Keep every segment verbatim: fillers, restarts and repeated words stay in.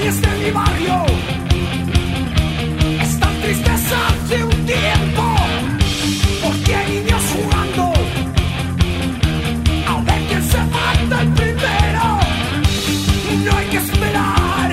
calles de mi barrio están tristes hace un tiempo, porque hay niños jugando a ver quién se mata el primero. No hay que esperar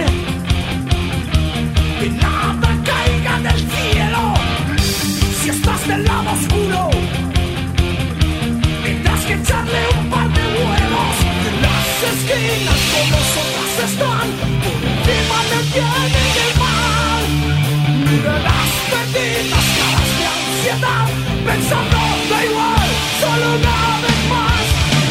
que nada caiga del cielo. Si estás del lado oscuro, tendrás que echarle un par de huevos. Las esquinas como otras están por encima del bien y del mal. Mira las benditas caras de ansiedad, pensando da igual, solo una vez más.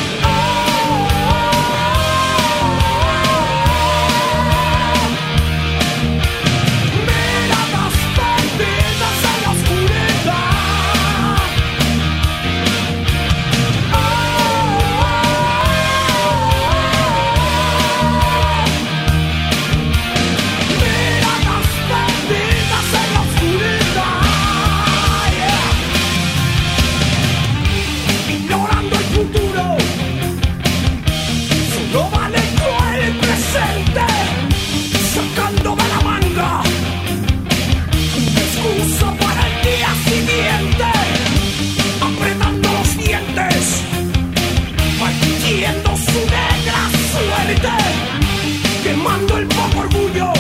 Miradas perdidas en la oscuridad. Miradas perdidas en la oscuridad, yeah. Ignorando el futuro, solo vale el presente, sacando de la manga una excusa para el día siguiente, apretando los dientes, maldiciendo su negra suerte, quemando el poco orgullo